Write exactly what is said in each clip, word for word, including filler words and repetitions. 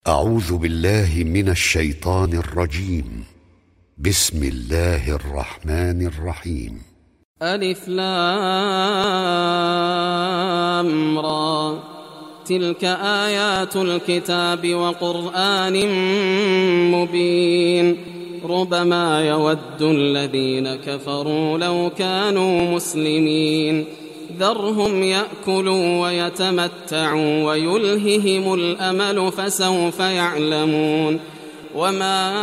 أعوذ بالله من الشيطان الرجيم. بسم الله الرحمن الرحيم. ألف لام را، تلك آيات الكتاب وقرآن مبين. ربما يود الذين كفروا لو كانوا مسلمين. ذرهم يأكلوا ويتمتعوا ويلههم الأمل فسوف يعلمون. وما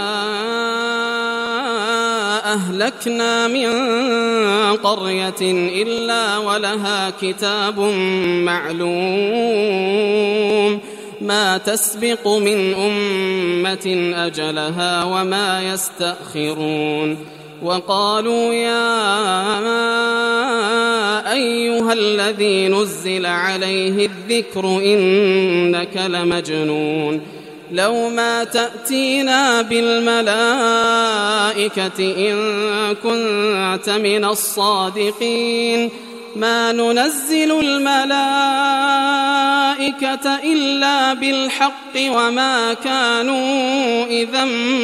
أهلكنا من قرية إلا ولها كتاب معلوم، ما تسبق من أمة أجلها وما يستأخرون. وقالوا يا أيها الذي نزل عليه الذكر إنك لمجنون. لو ما تأتينا بالملائكة إن كنت من الصادقين. ما ننزل الملائكة إلا بالحق وما كانوا إذا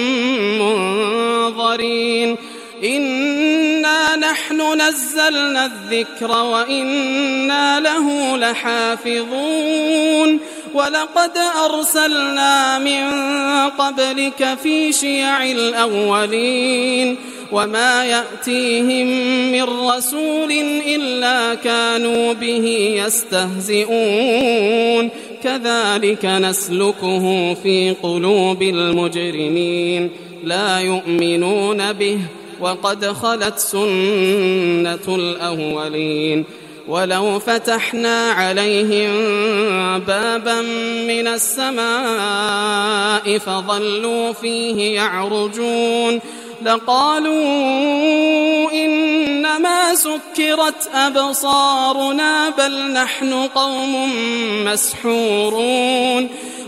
منظرين. إنا نحن نزلنا الذكر وإنا له لحافظون. ولقد أرسلنا من قبلك في شيع الأولين وما يأتيهم من رسول إلا كانوا به يستهزئون. كذلك نسلكه في قلوب المجرمين لا يؤمنون به وقد خلت سنة الأولين. ولو فتحنا عليهم بابا من السماء فظلوا فيه يعرجون لقالوا إنما سكرت أبصارنا بل نحن قوم مسحورون.